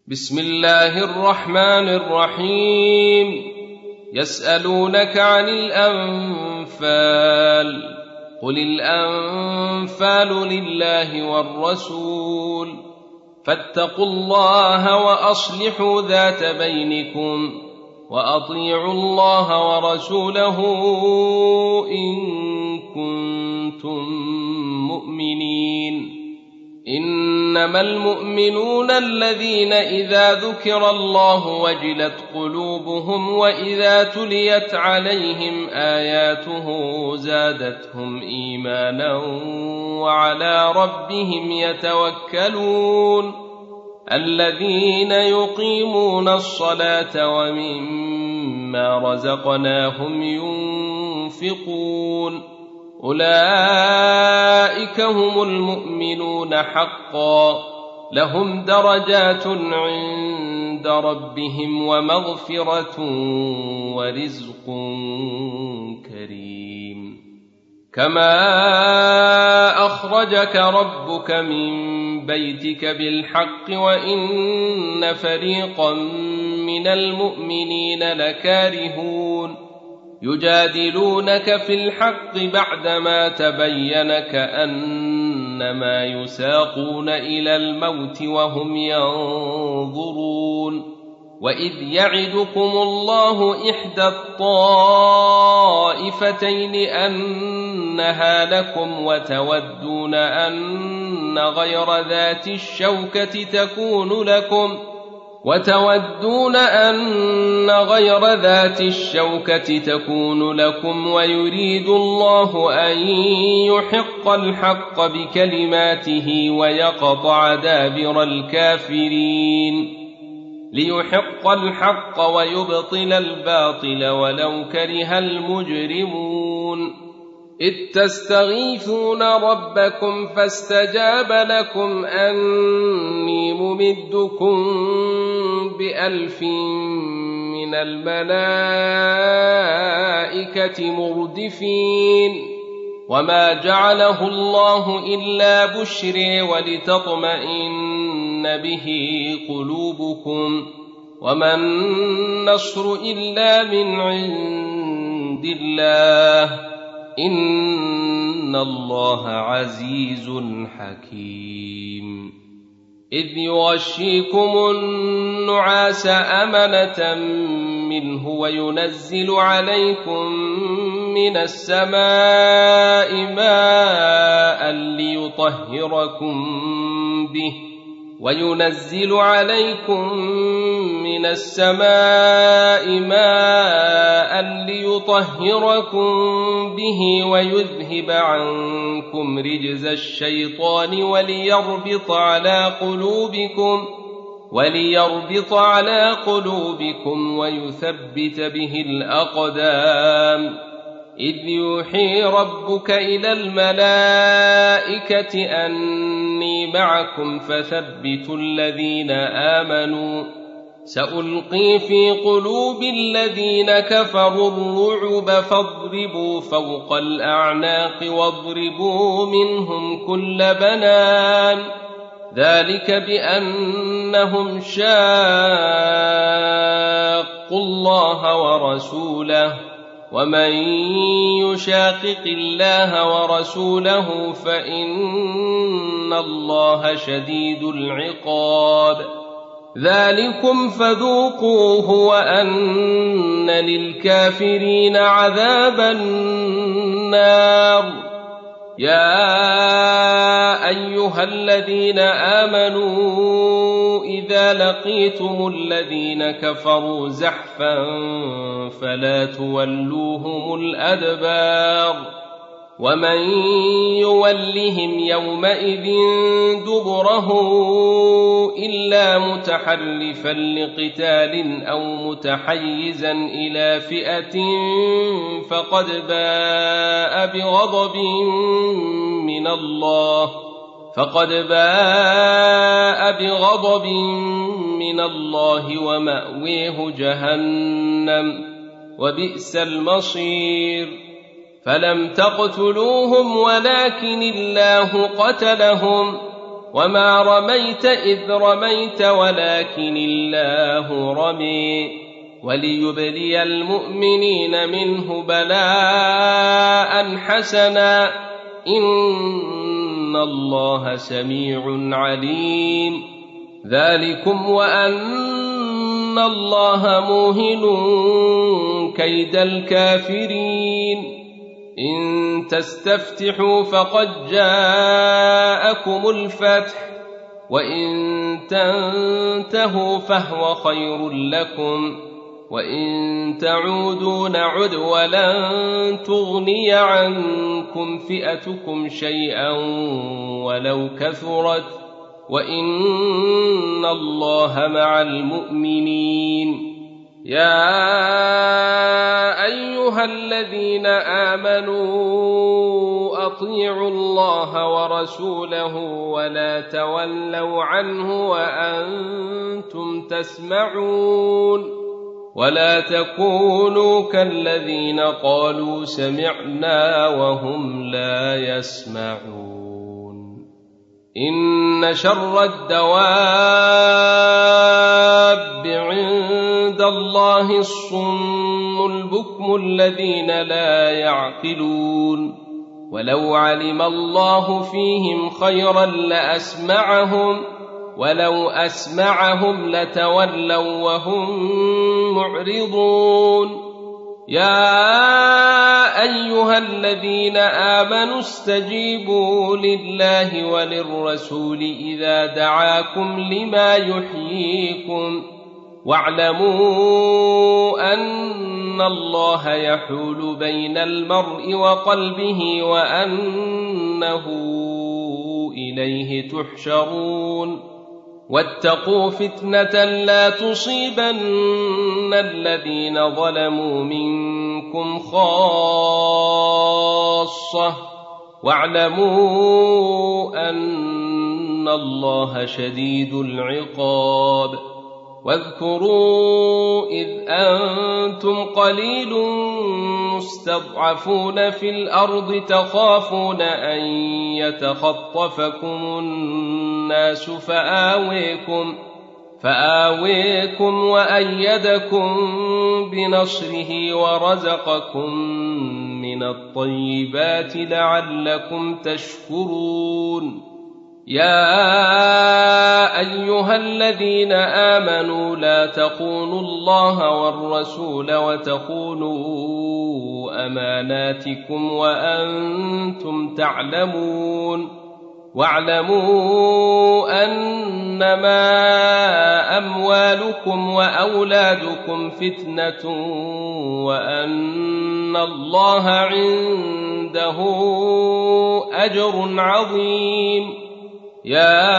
بسم الله الرحمن الرحيم. يسألونك عن الأنفال، قل الأنفال لله والرسول، فاتقوا الله وأصلحوا ذات بينكم، وأطيعوا الله ورسوله إن كنتم مؤمنين. إنما المؤمنون الذين إذا ذكر الله وجلت قلوبهم وإذا تليت عليهم آياته زادتهم إيمانا وعلى ربهم يتوكلون. الذين يقيمون الصلاة ومما رزقناهم ينفقون، أولئك هم المؤمنون حقا، لهم درجات عند ربهم ومغفرة ورزق كريم. كما أخرجك ربك من بيتك بالحق وإن فريقا من المؤمنين لكارهون، يجادلونك في الحق بعدما تبين كأنما يساقون إلى الموت وهم ينظرون. وإذ يعدكم الله إحدى الطائفتين أنها لكم وتودون أن غير ذات الشوكة تكون لكم ويريد الله أن يحق الحق بكلماته ويقطع دابر الكافرين، ليحق الحق ويبطل الباطل ولو كره المجرمون. إذ تستغيثون ربكم فاستجاب لكم أني ممدكم ب1000 من الملائكة مردفين. وما جعله الله إلا بشرى ولتطمئن به قلوبكم، وما النصر إلا من عند الله، إن الله عزيز حكيم. إذ يغشيكم النعاس أمنة منه وينزل عليكم من السماء ماء ليطهركم به ويذهب عنكم رجز الشيطان وليربط على قلوبكم ويثبت به الأقدام. إذ يوحي ربك إلى الملائكة أني معكم فثبتوا الذين آمنوا، سألقي في قلوب الذين كفروا الرعب فاضربوا فوق الأعناق واضربوا منهم كل بنان، ذلك بأنهم شاقوا الله ورسوله، ومن يشاقق الله ورسوله فإن الله شديد العقاب. ذلكم فذوقوه وأن للكافرين عذاب النار. يا أيها الذين آمنوا إذا لقيتم الذين كفروا زحفا فلا تولوهم الأدبار، ومن يولهم يومئذ دبره إلا متحرفا لقتال أو متحيزا إلى فئة فقد باء بغضب من الله ومأويه جهنم وبئس المصير. فلم تقتلوهم ولكن الله قتلهم وما رميت إذ رميت ولكن الله رمي وليبلي المؤمنين منه بلاء حسنا إن الله سميع عليم ذلكم وأن الله موهن كيد الكافرين إن تستفتحوا فقد جاءكم الفتح وإن تنتهوا فهو خير لكم وإن تعودوا نعد ولن تغني عنكم فئتكم شيئا ولو كثرت وإن الله مع المؤمنين يا أيها الذين آمنوا أطيعوا الله ورسوله ولا تولوا عنه وأنتم تسمعون ولا تكونوا كالذين قالوا سمعنا وهم لا يسمعون إن شر الدواب عند الله الصم البكم الذين لا يعقلون ولو علم الله فيهم خيرا لأسمعهم ولو أسمعهم لتولوا وهم معرضون يا أيها الذين آمنوا استجيبوا لله وللرسول إذا دعاكم لما يحييكم واعلموا أن الله يحول بين المرء وقلبه وأنه إليه تحشرون واتقوا فتنة لا تصيبن الذين ظلموا منكم خاصة واعلموا أن الله شديد العقاب واذكروا إذ أنتم قليل مستضعفون في الأرض تخافون أن يتخطفكم الناس فآويكم وأيدكم بنصره ورزقكم من الطيبات لعلكم تشكرون يا أيها الذين آمنوا لا تخونوا الله والرسول وتخونوا أماناتكم وأنتم تعلمون واعلموا أنما أموالكم وأولادكم فتنة وأن الله عنده أجر عظيم يا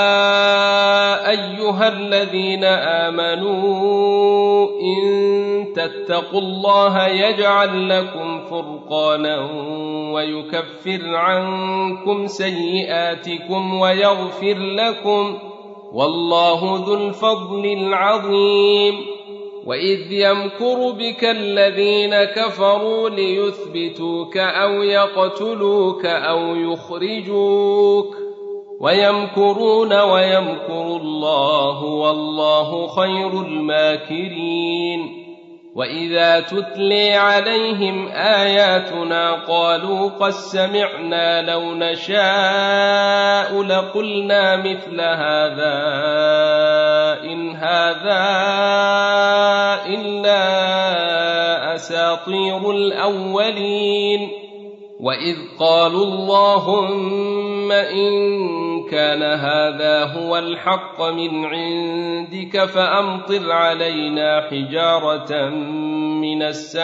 أيها الذين آمنوا إن تتقوا الله يجعل لكم فرقانا ويكفر عنكم سيئاتكم ويغفر لكم والله ذو الفضل العظيم وإذ يمكر بك الذين كفروا ليثبتوك أو يقتلوك أو يخرجوك ويمكرون ويمكر الله والله خير الماكرين وإذا تتلي عليهم آياتنا قالوا قد سمعنا لو نشاء لقلنا مثل هذا إن هذا إلا أساطير الأولين وإذ قالوا اللهم إن كان هذا هو الحق من عندك فأمطر علينا حجارة من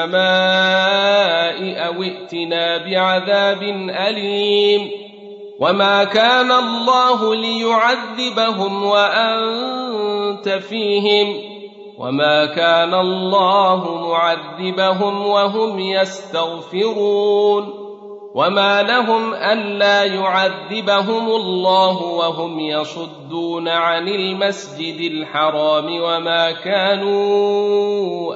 السماء أو ائتنا بعذاب أليم وما كان الله ليعذبهم وأنت فيهم وما كان الله معذبهم وهم يستغفرون وما لهم ألا يعذبهم الله وهم يصدون عن المسجد الحرام وما كانوا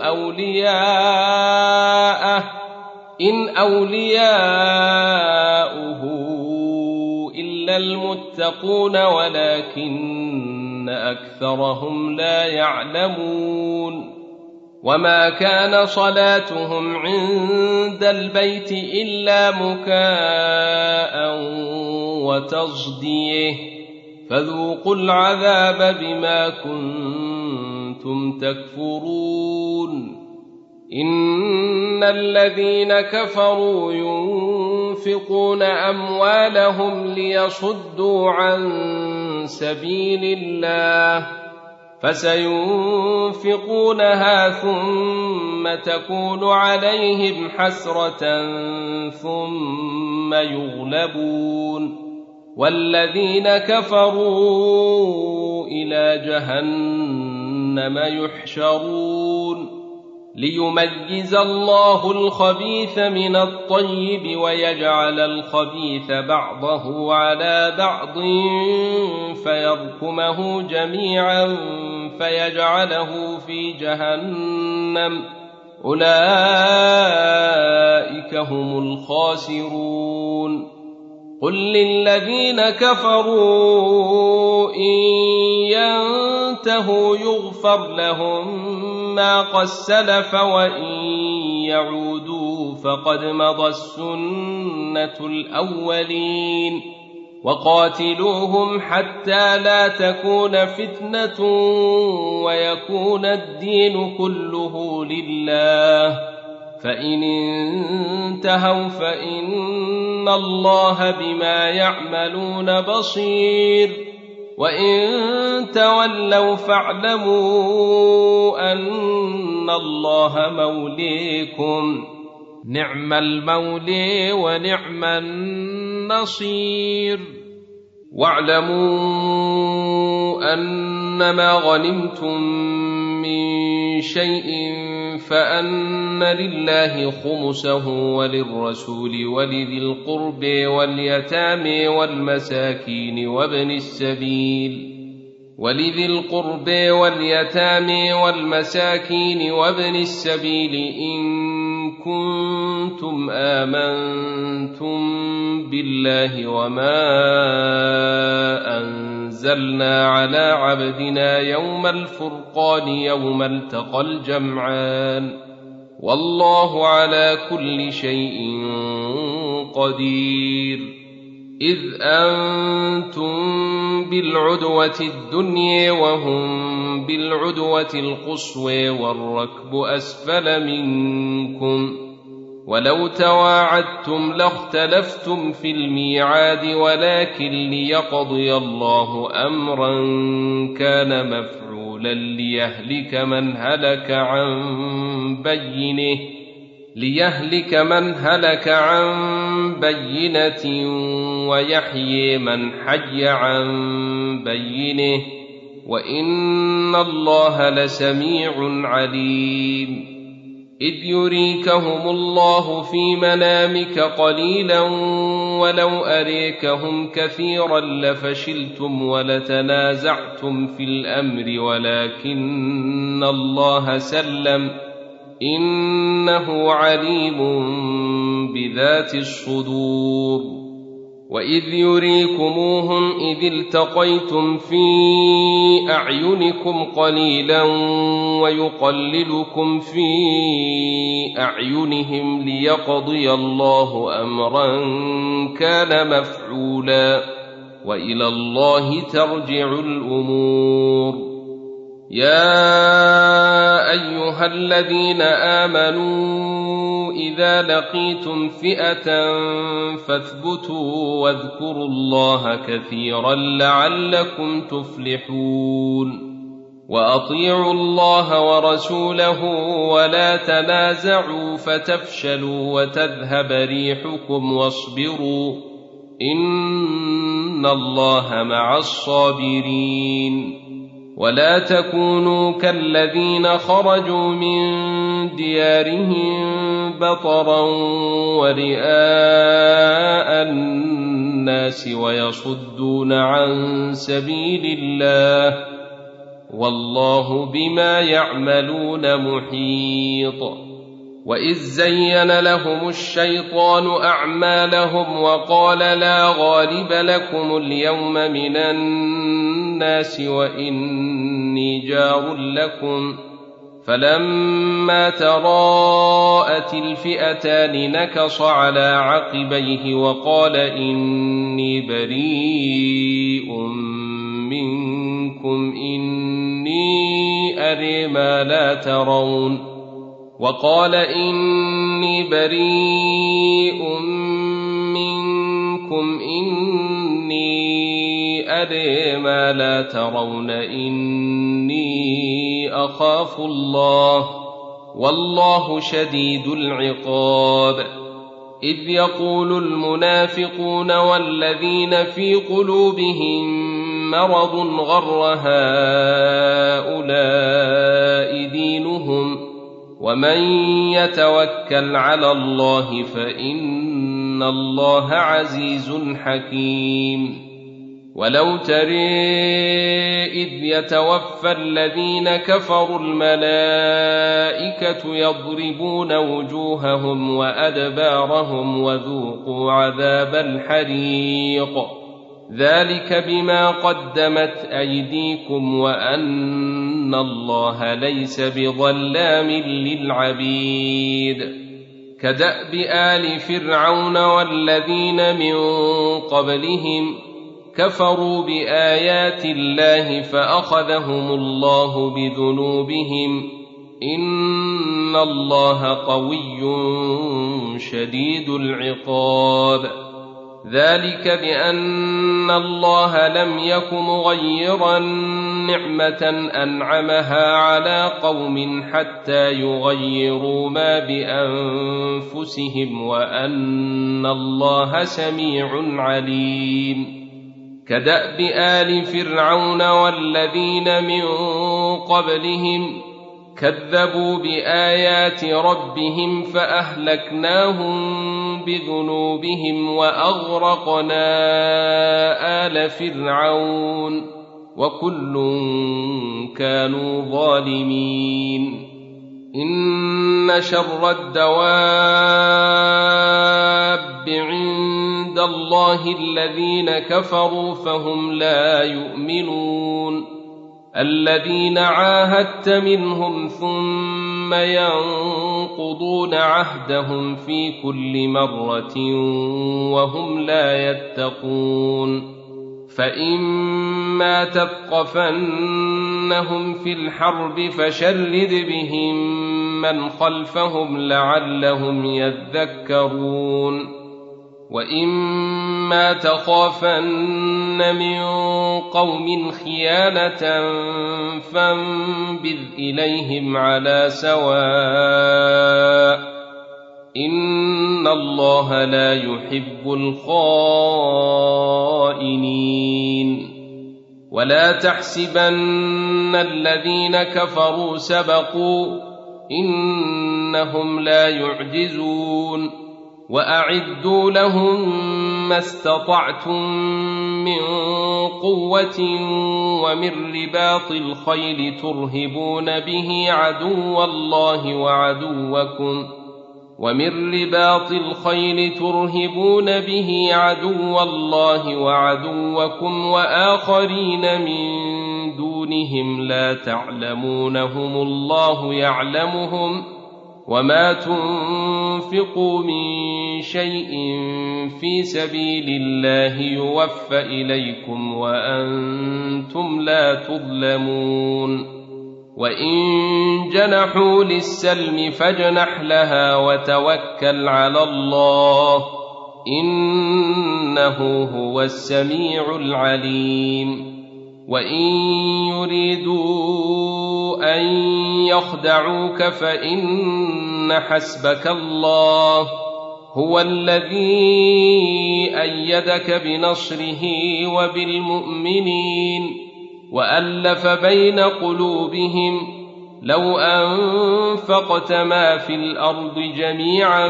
أولياءه إن أولياؤه إلا المتقون ولكن أكثرهم لا يعلمون وما كان صلاتهم عند البيت إلا مكاء وتصديه فذوقوا العذاب بما كنتم تكفرون إن الذين كفروا ينفقون أموالهم ليصدوا عن سبيل الله فسينفقونها ثم تكون عليهم حسرة ثم يغلبون والذين كفروا إلى جهنم يحشرون ليميز الله الخبيث من الطيب ويجعل الخبيث بعضه على بعض فيركمه جميعا فيجعله في جهنم أولئك هم الخاسرون قل للذين كفروا إن ينتهوا يغفر لهم ما قد سلف وإن يعودوا فقد مضت السنة الأولين وقاتلوهم حتى لا تكون فتنة ويكون الدين كله لله فإن انتهوا فإن الله بما يعملون بصير وإن تولوا فاعلموا أن الله موليكم نعم المولي ونعم النصير واعلموا أنما غنمتم من شيء فأن لله خمسه وللرسول ولذي القرب واليتامى والمساكين وابن السبيل إن كنتم آمنتم بالله وما أنزلنا على عبدنا يوم الفرقان يوم التقى الجمعان والله على كل شيء قدير إذ أنتم بالعدوة الدنيا وهم بالعدوة القصوى والركب أسفل منكم ولو تواعدتم لاختلفتم في الميعاد ولكن ليقضي الله أمرا كان مفعولا ليهلك من هلك عن بينة ويحيي من حي عن بينه وإن الله لسميع عليم إذ يريكهم الله في منامك قليلا ولو أريكهم كثيرا لفشلتم ولتنازعتم في الأمر ولكن الله سلم إنه عليم بذات الصدور وإذ يريكموهم إذ التقيتم في أعينكم قليلا ويقللكم في أعينهم ليقضي الله أمرا كان مفعولا وإلى الله ترجع الأمور يا أيها الذين آمنوا إذا لقيتم فئة فاثبتوا واذكروا الله كثيرا لعلكم تفلحون وأطيعوا الله ورسوله ولا تنازعوا فتفشلوا وتذهب ريحكم واصبروا إن الله مع الصابرين ولا تكونوا كالذين خرجوا من ديارهم بطرا ورئاء الناس ويصدون عن سبيل الله والله بما يعملون محيط وإذ زين لهم الشيطان أعمالهم وقال لا غالب لكم اليوم من الناس وإني جار لكم فلما تراءت الفئتان نكص على عقبيه وقال إني بريء منكم إني أرى ما لا ترون إني أخاف الله والله شديد العقاب إذ يقول المنافقون والذين في قلوبهم مرض غر هؤلاء دينهم ومن يتوكل على الله فإن الله عزيز حكيم ولو ترى إذ يتوفى الذين كفروا الملائكة يضربون وجوههم وأدبارهم وذوقوا عذاب الحريق ذلك بما قدمت أيديكم وأن الله ليس بظلام للعبيد كدأب آل فرعون والذين من قبلهم كفروا بآيات الله فأخذهم الله بذنوبهم إن الله قوي شديد العقاب ذلك بأن الله لم يك مغيرا نعمة أنعمها على قوم حتى يغيروا ما بأنفسهم وأن الله سميع عليم كدأب آل فرعون والذين من قبلهم كذبوا بآيات ربهم فأهلكناهم بذنوبهم وأغرقنا آل فرعون وكل كانوا ظالمين إن شر الدواب عند الله الذين كفروا فهم لا يؤمنون الذين عاهدت منهم ثم ينقضون عهدهم في كل مرة وهم لا يتقون فإما تثقفنهم في الحرب فشرد بهم من خلفهم لعلهم يذكرون وإما تخافن من قوم خيانة فانبذ إليهم على سواء إن الله لا يحب الخائنين ولا تحسبن الذين كفروا سبقوا إنهم لا يعجزون وأعدوا لهم ما استطعتم من قوة ومن رباط الخيل ترهبون به عدو الله وعدوكم وآخرين من دونهم لا تعلمونهم الله يعلمهم وما تنفقوا من شيء في سبيل الله يوفى إليكم وأنتم لا تظلمون وإن جنحوا للسلم فاجنح لها وتوكل على الله إنه هو السميع العليم وإن يريدوا أن يخدعوك فإن حسبك الله هو الذي أيدك بنصره وبالمؤمنين وألف بين قلوبهم لو أنفقت ما في الأرض جميعا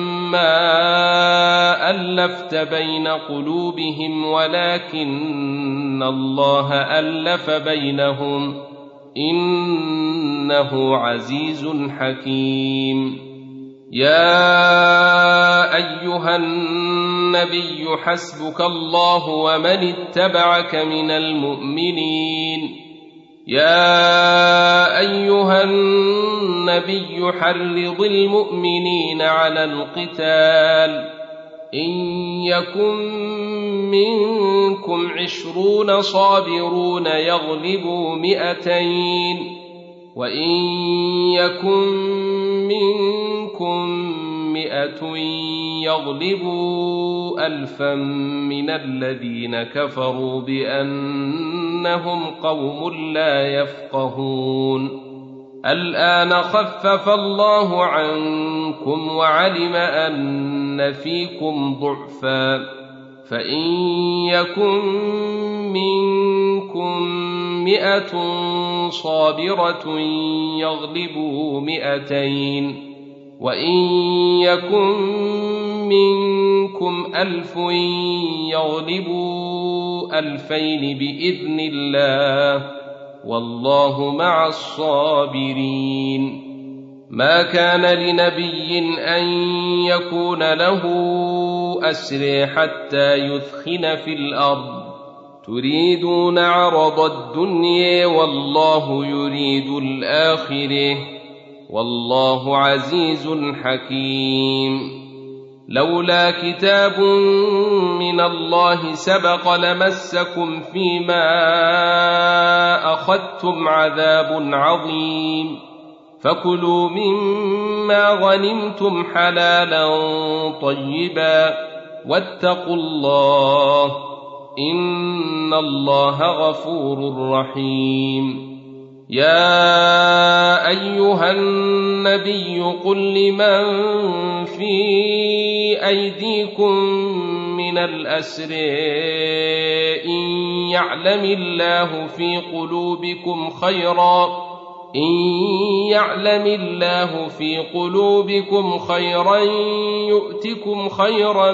ما ألفت بين قلوبهم ولكن الله ألف بينهم إنه عزيز حكيم يا أيها النبي حسبك الله ومن اتبعك من المؤمنين يا أيها النبي حرض المؤمنين على القتال إن يكن منكم 20 صابرون يغلبوا 200 وإن يكن منكم 100 يغلبوا 1000 من الذين كفروا بأنهم قوم لا يفقهون الآن خفف الله عنكم وعلم أن فيكم ضعفا فإن يكن منكم 100 صابرة يغلبوا 200 وإن يكن منكم 1000 يغلبوا 2000 بإذن الله والله مع الصابرين ما كان لنبي أن يكون له أسرى حتى يثخن في الأرض تريدون عرض الدنيا والله يريد الآخرة والله عزيز حكيم لولا كتاب من الله سبق لمسكم فيما أخذتم عذاب عظيم فكلوا مما غنمتم حلالا طيبا واتقوا الله إن الله غفور رحيم يا أيها النبي قل لمن في أيديكم من الأسر إن يعلم الله في قلوبكم خيرا يؤتكم خيرا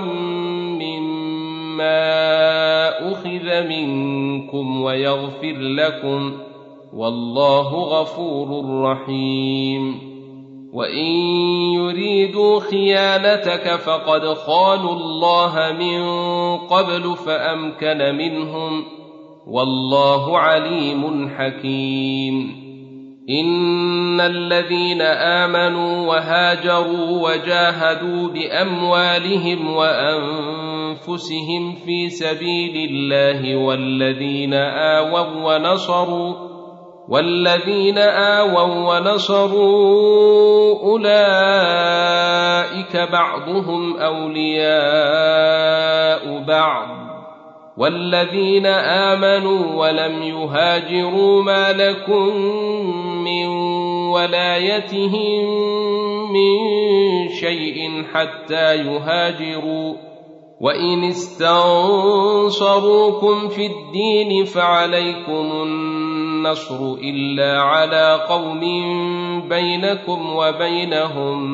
مما أخذ منكم ويغفر لكم والله غفور رحيم وإن يريدوا خيانتك فقد خانوا الله من قبل فأمكن منهم والله عليم حكيم إن الذين آمنوا وهاجروا وجاهدوا بأموالهم وأنفسهم في سبيل الله والذين آووا ونصروا أولئك بعضهم أولياء بعض والذين آمنوا ولم يهاجروا ما لكم من ولايتهم من شيء حتى يهاجروا وإن استنصروكم في الدين فعليكم النصر إلا على قوم بينكم وبينهم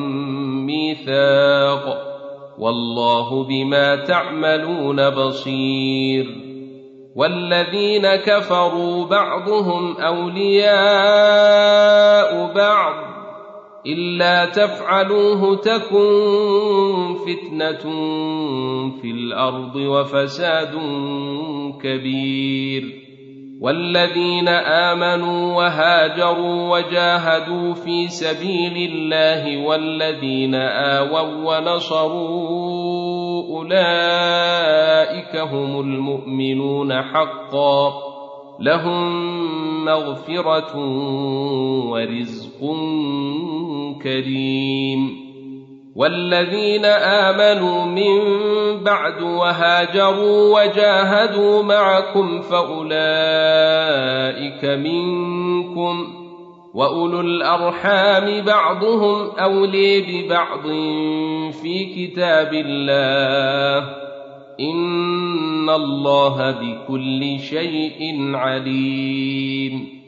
ميثاق والله بما تعملون بصير والذين كفروا بعضهم أولياء بعض إلا تفعلوه تكن فتنة في الأرض وفساد كبير والذين آمنوا وهاجروا وجاهدوا في سبيل الله والذين آووا ونصروا أولئك هم المؤمنون حقا لهم مغفرة ورزق كريم والذين آمنوا من بعد وهاجروا وجاهدوا معكم فأولئك منكم وأولو الأرحام بعضهم أولي ببعض في كتاب الله إن الله بكل شيء عليم